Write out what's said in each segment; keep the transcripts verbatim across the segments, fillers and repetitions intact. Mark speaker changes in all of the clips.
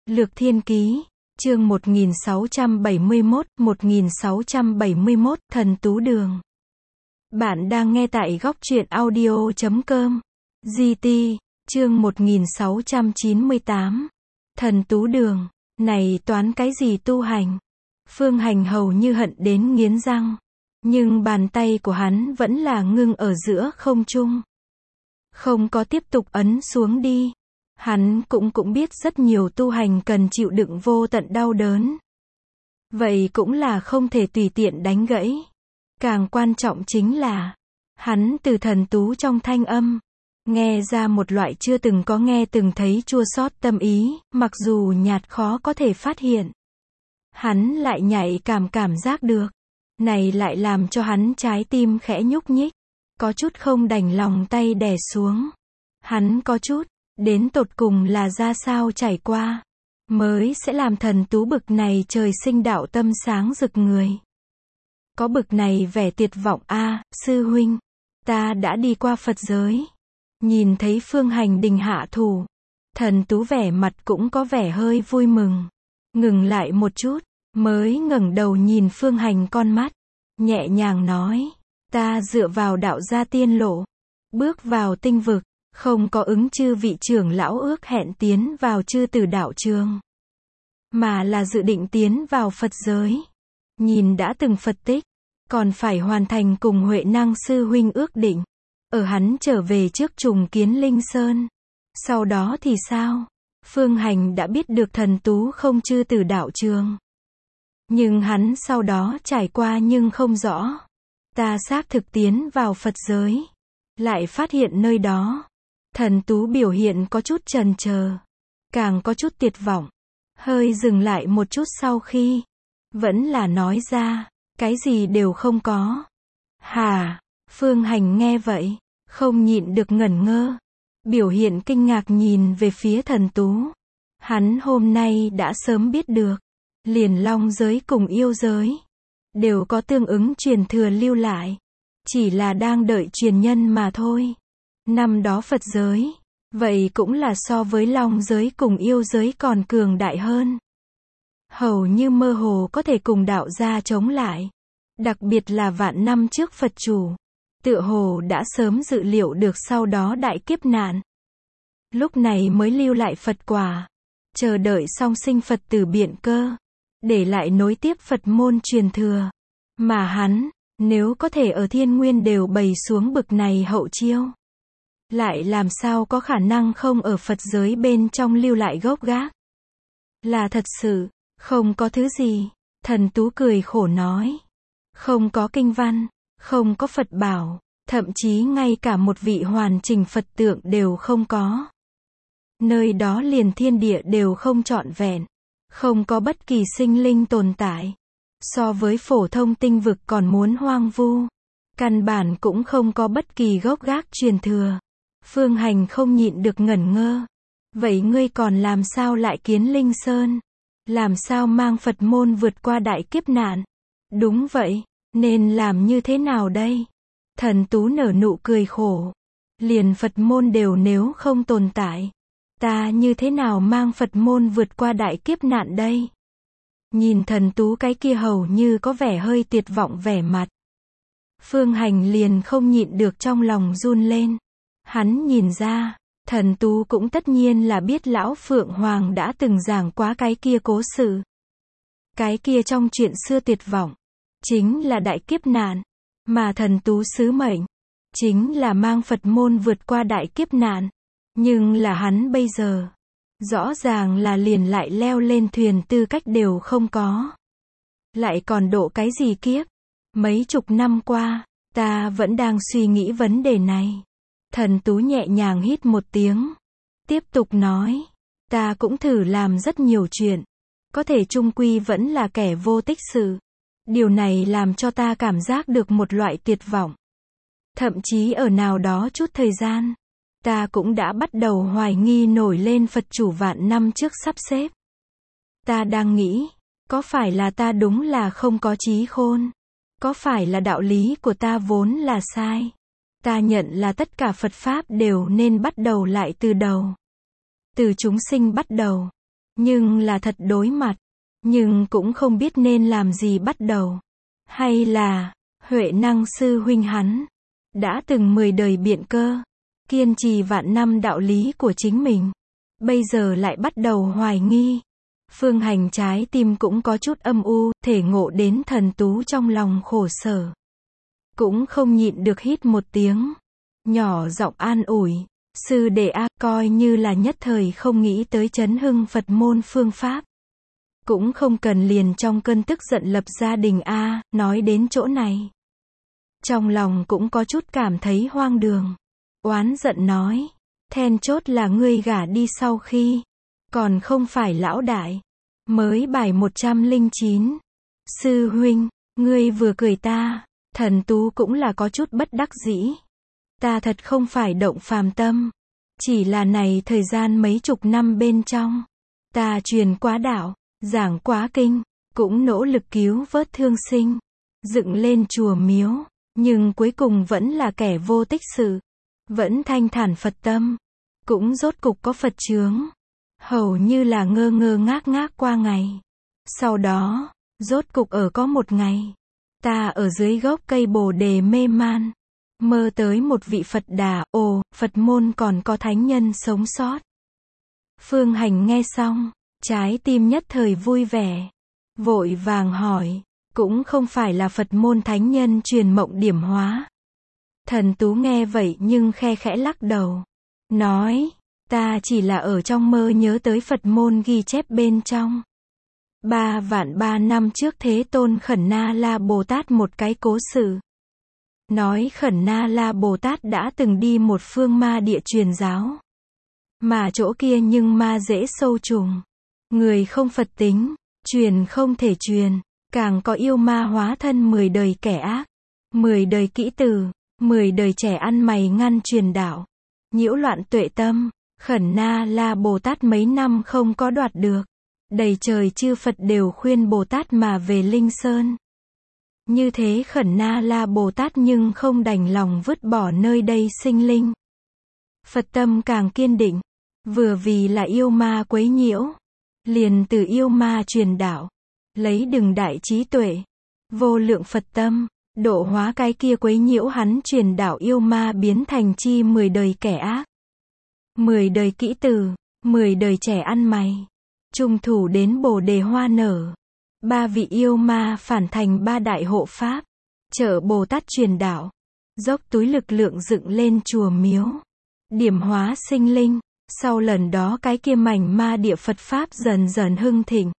Speaker 1: Lược Thiên Ký, chương một nghìn sáu trăm bảy mươi mốt, một nghìn sáu trăm bảy mươi mốt, Thần Tú Đường. Bạn đang nghe tại góc truyện audio chấm com. giê tê, chương một nghìn sáu trăm chín mươi tám. Thần Tú Đường, này toán cái gì tu hành? Phương Hành hầu như hận đến nghiến răng. Nhưng bàn tay của hắn vẫn là ngưng ở giữa không trung. Không có tiếp tục ấn xuống đi. Hắn cũng cũng biết rất nhiều tu hành cần chịu đựng vô tận đau đớn. Vậy cũng là không thể tùy tiện đánh gãy. Càng quan trọng chính là, hắn từ thần tú trong thanh âm, nghe ra một loại chưa từng có nghe từng thấy chua xót tâm ý, mặc dù nhạt khó có thể phát hiện. Hắn lại nhạy cảm cảm giác được. Này lại làm cho hắn trái tim khẽ nhúc nhích. Có chút không đành lòng tay đè xuống. Hắn có chút, đến tột cùng là ra sao trải qua, mới sẽ làm thần tú bực này trời sinh đạo tâm sáng rực người. Có bực này vẻ tuyệt vọng a à, sư huynh, ta đã đi qua Phật giới. Nhìn thấy Phương Hành đình hạ thủ, thần tú vẻ mặt cũng có vẻ hơi vui mừng. Ngừng lại một chút, mới ngẩng đầu nhìn Phương Hành con mắt, nhẹ nhàng nói, ta dựa vào đạo gia tiên lộ, bước vào tinh vực, không có ứng chư vị trưởng lão ước hẹn tiến vào chư tử đạo trường, mà là dự định tiến vào Phật giới. Nhìn đã từng Phật tích, còn phải hoàn thành cùng Huệ Năng sư huynh ước định, ở hắn trở về trước trùng kiến Linh Sơn. Sau đó thì sao? Phương Hành đã biết được thần tú không chư tử đạo trường. Nhưng hắn sau đó trải qua nhưng không rõ. Ta xác thực tiến vào Phật giới, lại phát hiện nơi đó, thần tú biểu hiện có chút chần chờ, càng có chút tuyệt vọng. Hơi dừng lại một chút sau khi, vẫn là nói ra, cái gì đều không có. Hà, Phương Hành nghe vậy, không nhịn được ngẩn ngơ, biểu hiện kinh ngạc nhìn về phía thần tú. Hắn hôm nay đã sớm biết được, liền long giới cùng yêu giới, đều có tương ứng truyền thừa lưu lại, chỉ là đang đợi truyền nhân mà thôi. Năm đó Phật giới, vậy cũng là so với long giới cùng yêu giới còn cường đại hơn. Hầu như mơ hồ có thể cùng đạo gia chống lại. Đặc biệt là vạn năm trước Phật chủ, tựa hồ đã sớm dự liệu được sau đó đại kiếp nạn. Lúc này mới lưu lại Phật quả, chờ đợi song sinh Phật tử biện cơ, để lại nối tiếp Phật môn truyền thừa. Mà hắn, nếu có thể ở thiên nguyên đều bày xuống bực này hậu chiêu, lại làm sao có khả năng không ở Phật giới bên trong lưu lại gốc gác. Là thật sự, không có thứ gì. Thần tú cười khổ nói. Không có kinh văn, không có Phật bảo, thậm chí ngay cả một vị hoàn chỉnh Phật tượng đều không có. Nơi đó liền thiên địa đều không trọn vẹn, không có bất kỳ sinh linh tồn tại. So với phổ thông tinh vực còn muốn hoang vu. Căn bản cũng không có bất kỳ gốc gác truyền thừa. Phương Hành không nhịn được ngẩn ngơ. Vậy ngươi còn làm sao lại kiến Linh Sơn? Làm sao mang Phật môn vượt qua đại kiếp nạn? Đúng vậy, nên làm như thế nào đây? Thần tú nở nụ cười khổ. Liền Phật môn đều nếu không tồn tại, ta như thế nào mang Phật môn vượt qua đại kiếp nạn đây? Nhìn thần tú cái kia hầu như có vẻ hơi tuyệt vọng vẻ mặt, Phương Hành liền không nhịn được trong lòng run lên. Hắn nhìn ra, thần tú cũng tất nhiên là biết lão Phượng Hoàng đã từng giảng quá cái kia cố sự. Cái kia trong chuyện xưa tuyệt vọng, chính là đại kiếp nạn, mà thần tú sứ mệnh, chính là mang Phật môn vượt qua đại kiếp nạn. Nhưng là hắn bây giờ, rõ ràng là liền lại leo lên thuyền tư cách đều không có. Lại còn độ cái gì kiếp? Mấy chục năm qua, ta vẫn đang suy nghĩ vấn đề này. Thần tú nhẹ nhàng hít một tiếng, tiếp tục nói, ta cũng thử làm rất nhiều chuyện, có thể chung quy vẫn là kẻ vô tích sự. Điều này làm cho ta cảm giác được một loại tuyệt vọng. Thậm chí ở nào đó chút thời gian, ta cũng đã bắt đầu hoài nghi nổi lên Phật chủ vạn năm trước sắp xếp. Ta đang nghĩ, có phải là ta đúng là không có trí khôn? Có phải là đạo lý của ta vốn là sai? Ta nhận là tất cả Phật Pháp đều nên bắt đầu lại từ đầu. Từ chúng sinh bắt đầu. nhưng là thật đối mặt, nhưng cũng không biết nên làm gì bắt đầu. Hay là, Huệ Năng sư huynh hắn, đã từng mười đời biện cơ, kiên trì vạn năm đạo lý của chính mình, bây giờ lại bắt đầu hoài nghi. Phương Hành trái tim cũng có chút âm u, thể ngộ đến Thần Tú trong lòng khổ sở. Cũng không nhịn được hít một tiếng, nhỏ giọng an ủi, sư đệ a, coi như là nhất thời không nghĩ tới chấn hưng Phật môn phương pháp. Cũng không cần liền trong cơn tức giận lập gia đình a. Nói đến chỗ này, trong lòng cũng có chút cảm thấy hoang đường. Oán giận nói, then chốt là ngươi gả đi sau khi, còn không phải lão đại. Mới bài một trăm lẻ chín. Sư huynh, ngươi vừa cười ta. Thần Tú cũng là có chút bất đắc dĩ. Ta thật không phải động phàm tâm. Chỉ là này thời gian mấy chục năm bên trong, ta truyền quá đạo, giảng quá kinh, cũng nỗ lực cứu vớt thương sinh, dựng lên chùa miếu, nhưng cuối cùng vẫn là kẻ vô tích sự. Vẫn thanh thản Phật tâm, cũng rốt cục có Phật chướng. Hầu như là ngơ ngơ ngác ngác qua ngày. Sau đó, rốt cục ở có một ngày, ta ở dưới gốc cây bồ đề mê man, mơ tới một vị Phật Đà, ồ, Phật môn còn có thánh nhân sống sót. Phương Hành nghe xong, trái tim nhất thời vui vẻ, vội vàng hỏi, cũng không phải là Phật môn thánh nhân truyền mộng điểm hóa. Thần Tú nghe vậy nhưng khe khẽ lắc đầu, nói, ta chỉ là ở trong mơ nhớ tới Phật môn ghi chép bên trong. Ba vạn ba năm trước Thế Tôn Khẩn Na La Bồ Tát một cái cố sự. Nói Khẩn Na La Bồ Tát đã từng đi một phương ma địa truyền giáo. Mà chỗ kia nhưng ma dễ sâu trùng. Người không Phật tính, truyền không thể truyền, càng có yêu ma hóa thân mười đời kẻ ác, mười đời kỹ tử, mười đời trẻ ăn mày ngăn truyền đạo, nhiễu loạn tuệ tâm. Khẩn Na La Bồ Tát mấy năm không có đoạt được. Đầy trời chư Phật đều khuyên Bồ Tát mà về Linh Sơn. Như thế Khẩn Na La Bồ Tát nhưng không đành lòng vứt bỏ nơi đây sinh linh. Phật tâm càng kiên định. Vừa vì là yêu ma quấy nhiễu, liền từ yêu ma truyền đạo, lấy đừng đại trí tuệ, vô lượng Phật tâm, độ hóa cái kia quấy nhiễu hắn truyền đạo yêu ma biến thành chi mười đời kẻ ác. Mười đời kỹ tử, mười đời trẻ ăn mày, trung thủ đến bồ đề hoa nở. Ba vị yêu ma phản thành ba đại hộ pháp, trợ Bồ Tát truyền đạo, dốc túi lực lượng dựng lên chùa miếu, điểm hóa sinh linh. Sau lần đó cái kia mảnh ma địa Phật pháp dần dần hưng thịnh.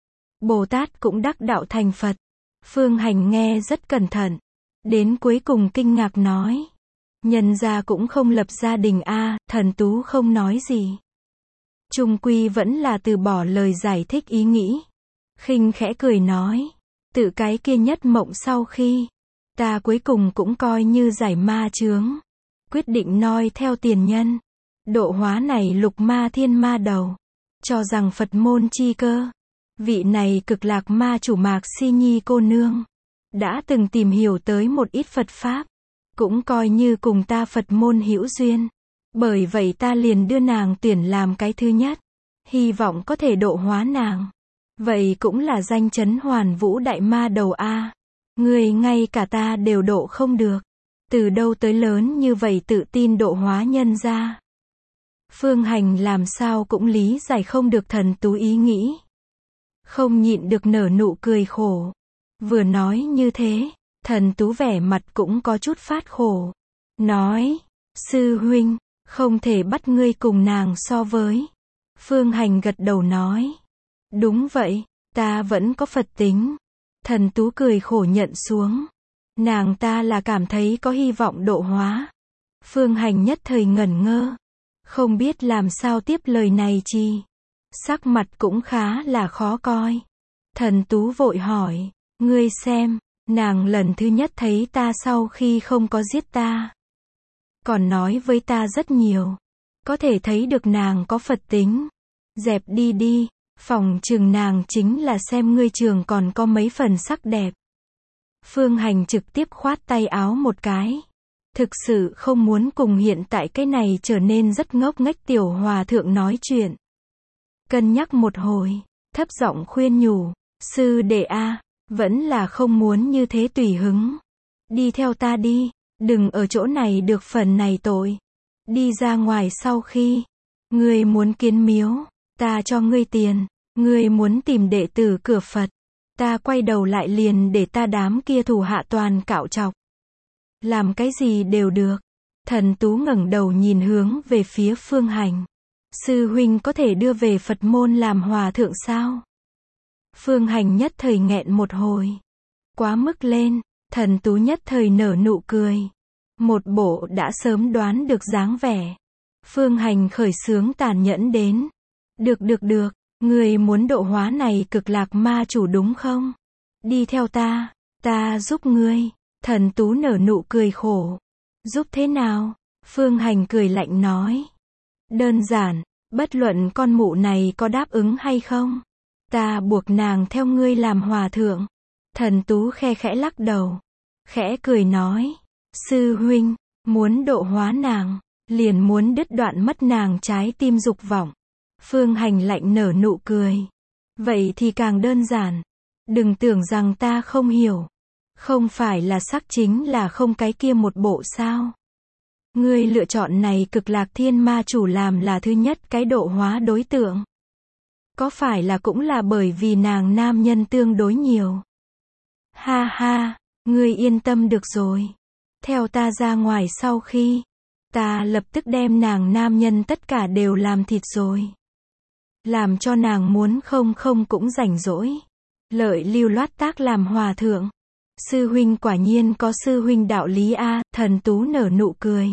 Speaker 1: Bồ Tát cũng đắc đạo thành Phật. Phương Hành nghe rất cẩn thận, đến cuối cùng kinh ngạc nói, nhân gia cũng không lập gia đình a. Thần Tú không nói gì, chung quy vẫn là từ bỏ lời giải thích ý nghĩ, khinh khẽ cười nói, tự cái kia nhất mộng sau khi, ta cuối cùng cũng coi như giải ma chướng, quyết định noi theo tiền nhân, độ hóa này lục ma thiên ma đầu, cho rằng Phật môn chi cơ. Vị này cực lạc ma chủ Mạc Si Nhi cô nương, đã từng tìm hiểu tới một ít Phật Pháp, cũng coi như cùng ta Phật môn hữu duyên. Bởi vậy ta liền đưa nàng tuyển làm cái thứ nhất, hy vọng có thể độ hóa nàng. Vậy cũng là danh chấn hoàn vũ đại ma đầu a. Người ngay cả ta đều độ không được. Từ đâu tới lớn như vậy tự tin độ hóa nhân ra. Phương Hành làm sao cũng lý giải không được Thần Tú ý nghĩ. Không nhịn được nở nụ cười khổ. Vừa nói như thế, Thần Tú vẻ mặt cũng có chút phát khổ. Nói, sư huynh, không thể bắt ngươi cùng nàng so với. Phương Hành gật đầu nói, đúng vậy, ta vẫn có Phật tính. Thần Tú cười khổ nhận xuống. Nàng ta là cảm thấy có hy vọng độ hóa. Phương Hành nhất thời ngẩn ngơ, không biết làm sao tiếp lời này chi. Sắc mặt cũng khá là khó coi. Thần Tú vội hỏi, ngươi xem, nàng lần thứ nhất thấy ta sau khi không có giết ta, còn nói với ta rất nhiều, có thể thấy được nàng có Phật tính. Dẹp đi đi, phòng chừng nàng chính là xem ngươi trường còn có mấy phần sắc đẹp. Phương Hành trực tiếp khoát tay áo một cái. Thực sự không muốn cùng hiện tại cái này trở nên rất ngốc nghếch tiểu hòa thượng nói chuyện. cân nhắc một hồi, thấp giọng khuyên nhủ, sư đệ a, vẫn là không muốn như thế tùy hứng. Đi theo ta đi, đừng ở chỗ này được phần này tội. Đi ra ngoài sau khi, ngươi muốn kiến miếu, ta cho ngươi tiền, ngươi muốn tìm đệ tử cửa Phật, ta quay đầu lại liền để ta đám kia thủ hạ toàn cạo trọc. Làm cái gì đều được. Thần Tú ngẩng đầu nhìn hướng về phía Phương Hành. Sư huynh có thể đưa về Phật môn làm hòa thượng sao? Phương Hành nhất thời nghẹn một hồi. Quá mức lên, Thần Tú nhất thời nở nụ cười. Một bộ đã sớm đoán được dáng vẻ. Phương Hành khởi xướng tàn nhẫn đến. Được được được, người muốn độ hóa này cực lạc ma chủ đúng không? Đi theo ta, ta giúp ngươi. Thần Tú nở nụ cười khổ. Giúp thế nào? Phương Hành cười lạnh nói. Đơn giản, bất luận con mụ này có đáp ứng hay không, ta buộc nàng theo ngươi làm hòa thượng. Thần Tú khe khẽ lắc đầu. Khẽ cười nói. Sư huynh, muốn độ hóa nàng, liền muốn đứt đoạn mất nàng trái tim dục vọng. Phương Hành lạnh nở nụ cười. Vậy thì càng đơn giản. Đừng tưởng rằng ta không hiểu. Không phải là sắc chính là không cái kia một bộ sao? Ngươi lựa chọn này cực lạc thiên ma chủ làm là thứ nhất cái độ hóa đối tượng. Có phải là cũng là bởi vì nàng nam nhân tương đối nhiều? Ha ha, ngươi yên tâm được rồi. Theo ta ra ngoài sau khi, ta lập tức đem nàng nam nhân tất cả đều làm thịt rồi. Làm cho nàng muốn không không cũng rảnh rỗi. Lợi lưu loát tác làm hòa thượng. Sư huynh quả nhiên có sư huynh đạo lý a, Thần Tú nở nụ cười.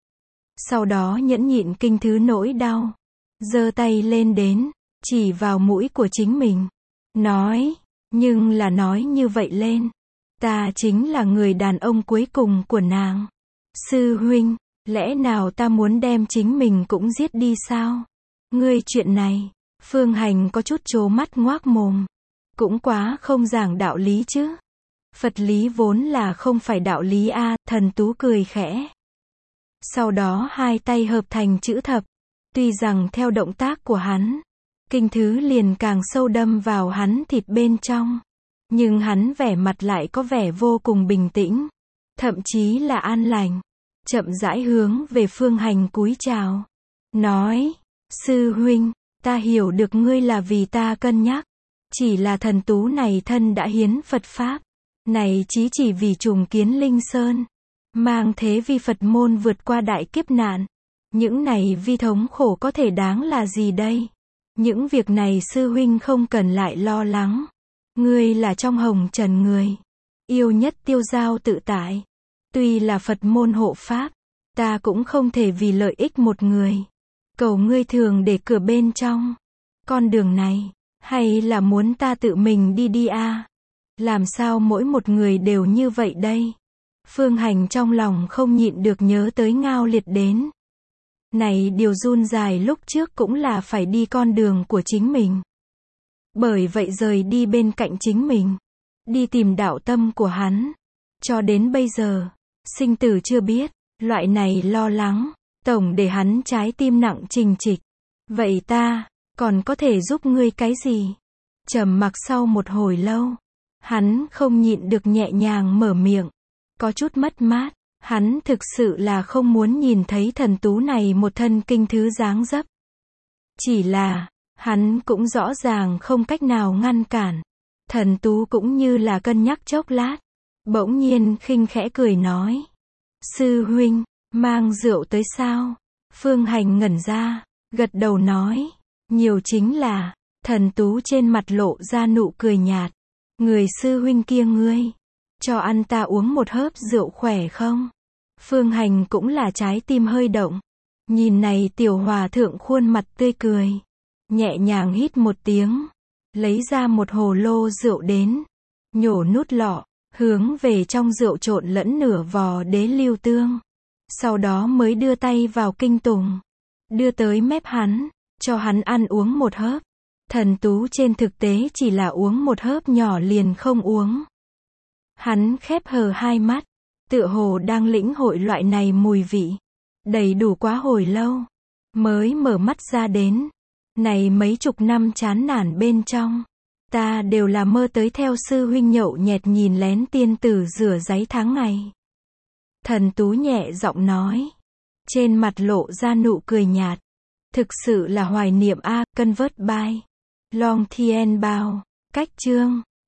Speaker 1: Sau đó nhẫn nhịn kinh thứ nỗi đau. Giơ tay lên đến, chỉ vào mũi của chính mình. Nói, nhưng là nói như vậy lên. Ta chính là người đàn ông cuối cùng của nàng. Sư huynh, lẽ nào ta muốn đem chính mình cũng giết đi sao? Ngươi chuyện này, Phương Hành có chút trố mắt ngoác mồm. Cũng quá không giảng đạo lý chứ. Phật lý vốn là không phải đạo lý a, Thần Tú cười khẽ. Sau đó hai tay hợp thành chữ thập. Tuy rằng theo động tác của hắn, kinh thứ liền càng sâu đâm vào hắn thịt bên trong. Nhưng hắn vẻ mặt lại có vẻ vô cùng bình tĩnh. Thậm chí là an lành. Chậm rãi hướng về Phương Hành cúi chào. Nói, sư huynh, ta hiểu được ngươi là vì ta cân nhắc. Chỉ là Thần Tú này thân đã hiến Phật Pháp. Này chí chỉ vì trùng kiến Linh Sơn. Mang thế vi Phật môn vượt qua đại kiếp nạn. Những này vi thống khổ có thể đáng là gì đây? Những việc này sư huynh không cần lại lo lắng. Ngươi là trong hồng trần người. Yêu nhất tiêu giao tự tại. Tuy là Phật môn hộ Pháp. Ta cũng không thể vì lợi ích một người. Cầu ngươi thường để cửa bên trong. Con đường này. Hay là muốn ta tự mình đi đi a? À? Làm sao mỗi một người đều như vậy đây? Phương Hành trong lòng không nhịn được nhớ tới Ngao Liệt đến. Này điều run dài lúc trước cũng là phải đi con đường của chính mình. Bởi vậy rời đi bên cạnh chính mình. Đi tìm đạo tâm của hắn. Cho đến bây giờ, sinh tử chưa biết, loại này lo lắng, tổng để hắn trái tim nặng trình trịch. Vậy ta, còn có thể giúp ngươi cái gì? Trầm mặc sau một hồi lâu, hắn không nhịn được nhẹ nhàng mở miệng. Có chút mất mát, hắn thực sự là không muốn nhìn thấy Thần Tú này một thân kinh thứ dáng dấp. Chỉ là, hắn cũng rõ ràng không cách nào ngăn cản. Thần Tú cũng như là cân nhắc chốc lát. Bỗng nhiên khinh khẽ cười nói. Sư huynh, mang rượu tới sao? Phương Hành ngẩn ra, gật đầu nói. Nhiều chính là, Thần Tú trên mặt lộ ra nụ cười nhạt. Người sư huynh kia ngươi, cho ăn ta uống một hớp rượu khỏe không? Phương Hành cũng là trái tim hơi động. Nhìn này tiểu hòa thượng khuôn mặt tươi cười. Nhẹ nhàng hít một tiếng. Lấy ra một hồ lô rượu đến. Nhổ nút lọ. Hướng về trong rượu trộn lẫn nửa vò đế lưu tương. Sau đó mới đưa tay vào kinh tùng. Đưa tới mép hắn. Cho hắn ăn uống một hớp. Thần Tú trên thực tế chỉ là uống một hớp nhỏ liền không uống. Hắn khép hờ hai mắt. Tựa hồ đang lĩnh hội loại này mùi vị. Đầy đủ quá hồi lâu. Mới mở mắt ra đến. Này mấy chục năm chán nản bên trong, ta đều là mơ tới theo sư huynh nhậu nhẹt nhìn lén tiên tử rửa giấy tháng ngày. Thần Tú nhẹ giọng nói, trên mặt lộ ra nụ cười nhạt. Thực sự là hoài niệm a, Convert by Long Thien Bao. Cách chương